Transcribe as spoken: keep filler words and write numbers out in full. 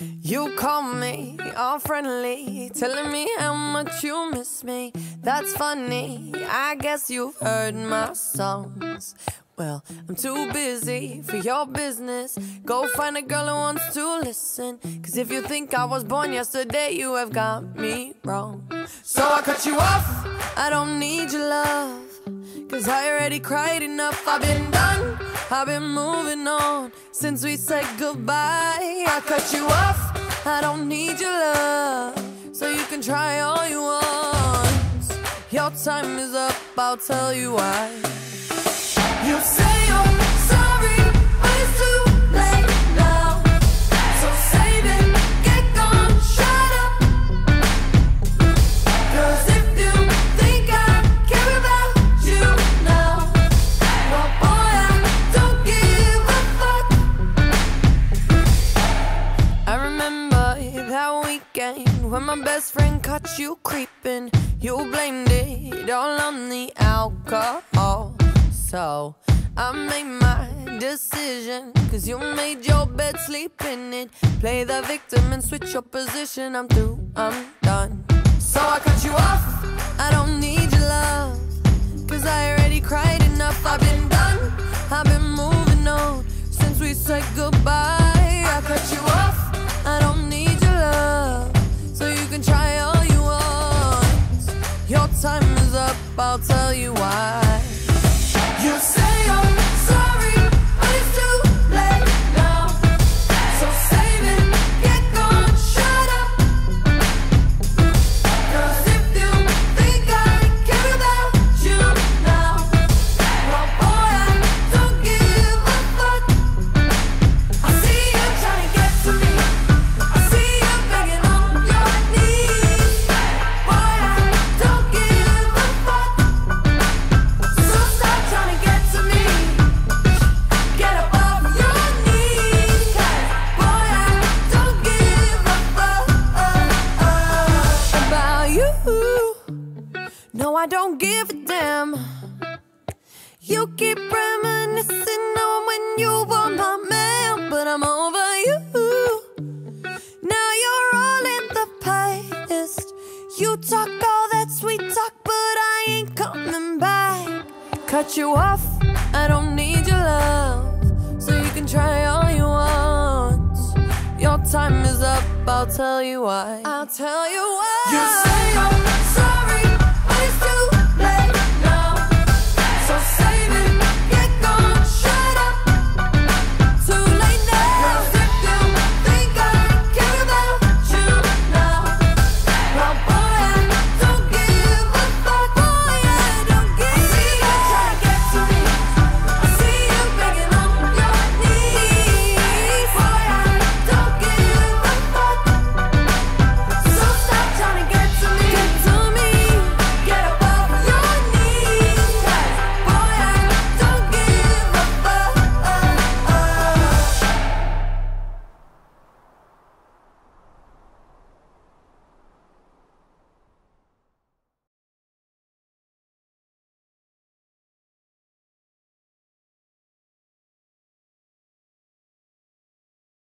You call me all friendly, telling me how much you miss me. That's funny, I guess you've heard my songs. Well, I'm too busy for your business. Go find a girl who wants to listen. Cause if you think I was born yesterday, you have got me wrong. So I cut you off, I don't need your love. Cause I already cried enough, I've been done, I've been moving on since we said goodbye. I cut you off, I don't need your love. So you can try all you want. Your time is up, I'll tell you why. You say you're sorry, but it's too late now. So save it, get gone, shut up. Cause if you think I care about you now, well boy, I don't give a fuck. I remember that weekend when my best friend caught you creeping. You blamed it all on the alcohol. So I made my decision, cause you made your bed, sleep in it. Play the victim and switch your position. I'm through, I'm done. So I cut you off, I don't need your love. Cause I already cried enough, I've been done, I've been moving on since we said goodbye. I cut you off, I don't need your love. So you can try all you want. Your time is up, I'll tell you why. You say you're sorry, but it's too late now. So save it, get gone, shut up. Cause if you think I care about you now, well boy, I don't give a fuck. I see you trying to get to me, I see you begging on your knees. Boy, I don't give a fuck. So stop trying to get to me. Get up off your knees. Boy, I don't give a fuck about you. No, I don't give a damn. You keep reminiscing on when you were my man, but I'm over you. Now you're all in the past. You talk all that sweet talk, but I ain't coming back. Cut you off, I don't need your love. So you can try all you want. Your time is up, I'll tell you why. I'll tell you why. You say you're sorry.